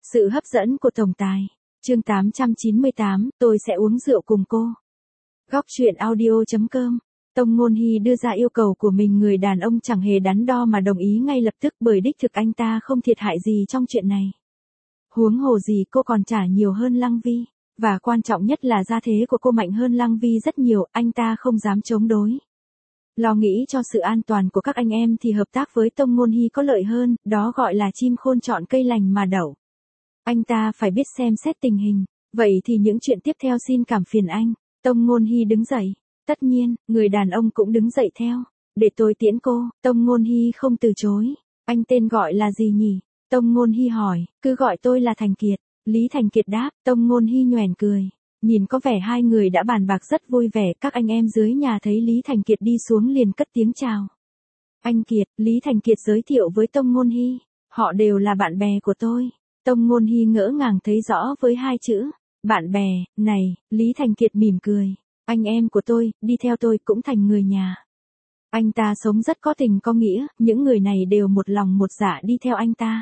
Sự hấp dẫn của tổng tài. Chương 898, tôi sẽ uống rượu cùng cô. Góc truyện audio.com. Tông Ngôn Hy đưa ra yêu cầu của mình, người đàn ông chẳng hề đắn đo mà đồng ý ngay lập tức, bởi đích thực anh ta không thiệt hại gì trong chuyện này. Huống hồ gì cô còn trả nhiều hơn Lăng Vi, và quan trọng nhất là gia thế của cô mạnh hơn Lăng Vi rất nhiều, anh ta không dám chống đối. Lo nghĩ cho sự an toàn của các anh em thì hợp tác với Tông Ngôn Hy có lợi hơn, đó gọi là chim khôn chọn cây lành mà đậu. Anh ta phải biết xem xét tình hình, vậy thì những chuyện tiếp theo xin cảm phiền anh. Tông Ngôn Hy đứng dậy, tất nhiên, người đàn ông cũng đứng dậy theo. Để tôi tiễn cô. Tông Ngôn Hy không từ chối. Anh tên gọi là gì nhỉ? Tông Ngôn Hy hỏi. Cứ gọi tôi là Thành Kiệt. Lý Thành Kiệt đáp. Tông Ngôn Hy nhoẻn cười. Nhìn có vẻ hai người đã bàn bạc rất vui vẻ. Các anh em dưới nhà thấy Lý Thành Kiệt đi xuống liền cất tiếng chào. Anh Kiệt. Lý Thành Kiệt giới thiệu với Tông Ngôn Hy. Họ đều là bạn bè của tôi. Tông Ngôn Hy ngỡ ngàng thấy rõ với hai chữ bạn bè này. Lý Thành Kiệt mỉm cười. Anh em của tôi, đi theo tôi cũng thành người nhà. Anh ta sống rất có tình có nghĩa, những người này đều một lòng một dạ đi theo anh ta.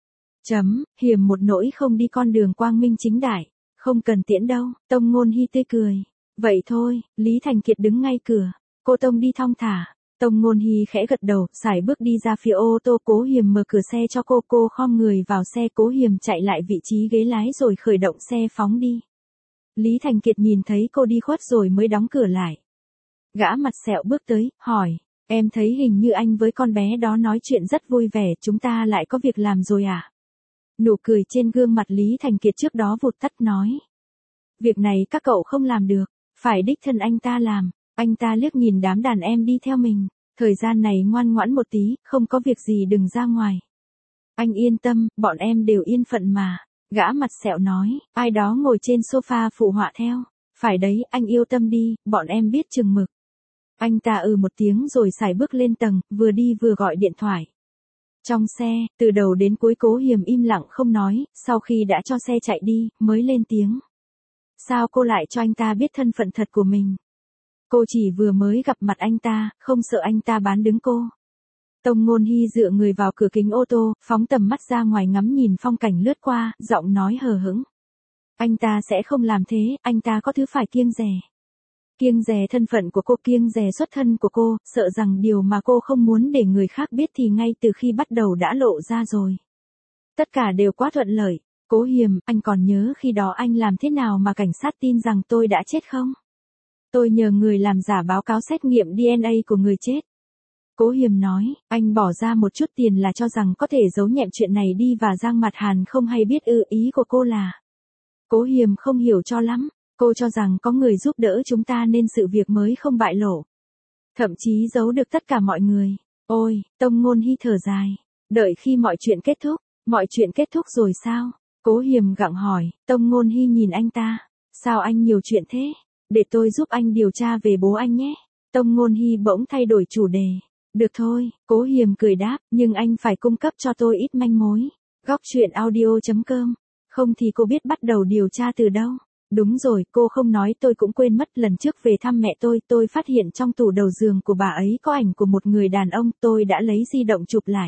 Hiểm một nỗi không đi con đường quang minh chính đại. Không cần tiễn đâu. Tông Ngôn Hy tươi cười. Vậy thôi. Lý Thành Kiệt đứng ngay cửa. Cô Tông đi thong thả. Tông Ngôn Hy khẽ gật đầu, sải bước đi ra phía ô tô. Cố Hiềm mở cửa xe cho cô khom người vào xe. Cố Hiềm chạy lại vị trí ghế lái rồi khởi động xe phóng đi. Lý Thành Kiệt nhìn thấy cô đi khuất rồi mới đóng cửa lại. Gã mặt sẹo bước tới, hỏi, em thấy hình như anh với con bé đó nói chuyện rất vui vẻ, chúng ta lại có việc làm rồi à? Nụ cười trên gương mặt Lý Thành Kiệt trước đó vụt tắt, nói. Việc này các cậu không làm được, phải đích thân anh ta làm. Anh ta liếc nhìn đám đàn em đi theo mình. Thời gian này ngoan ngoãn một tí, không có việc gì đừng ra ngoài. Anh yên tâm, bọn em đều yên phận mà. Gã mặt sẹo nói, ai đó ngồi trên sofa phụ họa theo. Phải đấy, anh yêu tâm đi, bọn em biết chừng mực. Anh ta một tiếng rồi sải bước lên tầng, vừa đi vừa gọi điện thoại. Trong xe, từ đầu đến cuối Cố Hiềm im lặng không nói, sau khi đã cho xe chạy đi, mới lên tiếng. Sao cô lại cho anh ta biết thân phận thật của mình? Cô chỉ vừa mới gặp mặt anh ta, không sợ anh ta bán đứng cô. Tông Ngôn Hy dựa người vào cửa kính ô tô, phóng tầm mắt ra ngoài ngắm nhìn phong cảnh lướt qua, giọng nói hờ hững. Anh ta sẽ không làm thế, anh ta có thứ phải kiêng dè. Kiêng dè thân phận của cô, kiêng dè xuất thân của cô, sợ rằng điều mà cô không muốn để người khác biết thì ngay từ khi bắt đầu đã lộ ra rồi. Tất cả đều quá thuận lợi. Cố Hiềm, anh còn nhớ khi đó anh làm thế nào mà cảnh sát tin rằng tôi đã chết không? Tôi nhờ người làm giả báo cáo xét nghiệm DNA của người chết. Cố Hiềm nói, anh bỏ ra một chút tiền là cho rằng có thể giấu nhẹm chuyện này đi, và Giang Mặt Hàn không hay biết ý của cô là. Cố Hiềm không hiểu cho lắm, cô cho rằng có người giúp đỡ chúng ta nên sự việc mới không bại lộ. Thậm chí giấu được tất cả mọi người. Ôi, Tông Ngôn Hy thở dài. Đợi khi mọi chuyện kết thúc. Mọi chuyện kết thúc rồi sao? Cố Hiềm gặng hỏi. Tông Ngôn Hy nhìn anh ta. Sao anh nhiều chuyện thế? Để tôi giúp anh điều tra về bố anh nhé. Tông Ngôn Hy bỗng thay đổi chủ đề. Được thôi, Cố Hiềm cười đáp, nhưng anh phải cung cấp cho tôi ít manh mối. Góc truyện audio.com. Không thì cô biết bắt đầu điều tra từ đâu? Đúng rồi, cô không nói tôi cũng quên mất, lần trước về thăm mẹ tôi phát hiện trong tủ đầu giường của bà ấy có ảnh của một người đàn ông, tôi đã lấy di động chụp lại.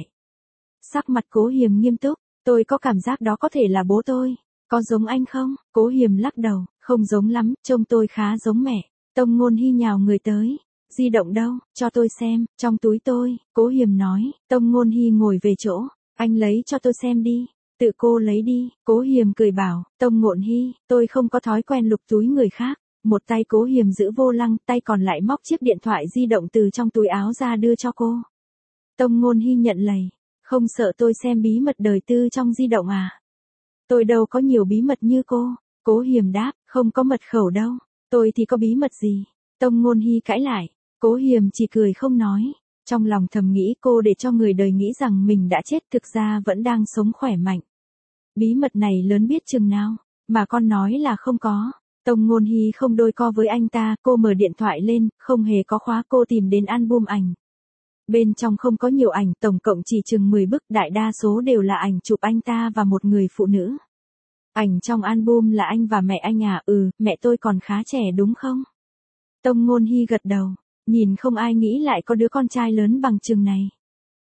Sắc mặt Cố Hiềm nghiêm túc, tôi có cảm giác đó có thể là bố tôi. Có giống anh không? Cố Hiềm lắc đầu, không giống lắm, trông tôi khá giống mẹ. Tông Ngôn Hy nhào người tới. Di động đâu, cho tôi xem, trong túi tôi, Cố Hiềm nói. Tông Ngôn Hy ngồi về chỗ, anh lấy cho tôi xem đi. Tự cô lấy đi. Cố Hiềm cười bảo, Tông Ngôn Hy, tôi không có thói quen lục túi người khác. Một tay Cố Hiềm giữ vô lăng, tay còn lại móc chiếc điện thoại di động từ trong túi áo ra đưa cho cô. Tông Ngôn Hy nhận lấy. Không sợ tôi xem bí mật đời tư trong di động à? Tôi đâu có nhiều bí mật như cô. Cố Hiềm đáp, không có mật khẩu đâu. Tôi thì có bí mật gì? Tông Ngôn Hy cãi lại. Cố Hiềm chỉ cười không nói. Trong lòng thầm nghĩ cô để cho người đời nghĩ rằng mình đã chết, thực ra vẫn đang sống khỏe mạnh. Bí mật này lớn biết chừng nào, mà con nói là không có. Tông Ngôn Hy không đôi co với anh ta, cô mở điện thoại lên, không hề có khóa, cô tìm đến album ảnh. Bên trong không có nhiều ảnh, tổng cộng chỉ chừng 10 bức, đại đa số đều là ảnh chụp anh ta và một người phụ nữ. Ảnh trong album là anh và mẹ anh à? Mẹ tôi còn khá trẻ đúng không? Tông Ngôn Hy gật đầu, nhìn không ai nghĩ lại có đứa con trai lớn bằng chừng này.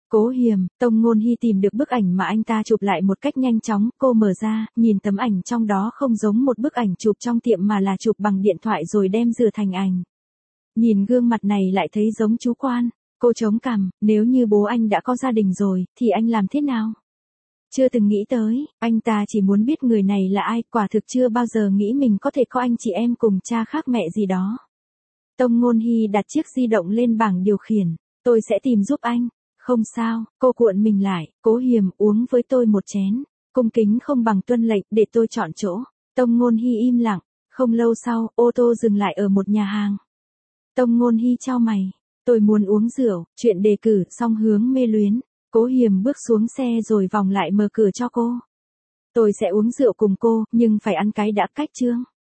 Cố Hiềm, Tông Ngôn Hy tìm được bức ảnh mà anh ta chụp lại một cách nhanh chóng, cô mở ra, nhìn tấm ảnh trong đó không giống một bức ảnh chụp trong tiệm mà là chụp bằng điện thoại rồi đem rửa thành ảnh. Nhìn gương mặt này lại thấy giống chú Quan, cô chống cằm, nếu như bố anh đã có gia đình rồi, thì anh làm thế nào? Chưa từng nghĩ tới, anh ta chỉ muốn biết người này là ai, quả thực chưa bao giờ nghĩ mình có thể có anh chị em cùng cha khác mẹ gì đó. Tông Ngôn Hy đặt chiếc di động lên bảng điều khiển, tôi sẽ tìm giúp anh. Không sao, cô cuộn mình lại, Cố Hiềm uống với tôi một chén. Cung kính không bằng tuân lệnh, để tôi chọn chỗ. Tông Ngôn Hy im lặng, không lâu sau, ô tô dừng lại ở một nhà hàng. Tông Ngôn Hy chau mày, tôi muốn uống rượu, chuyện đề cử xong hướng mê luyến. Cố Hiềm bước xuống xe rồi vòng lại mở cửa cho cô. Tôi sẽ uống rượu cùng cô, nhưng phải ăn cái đã, cách chương.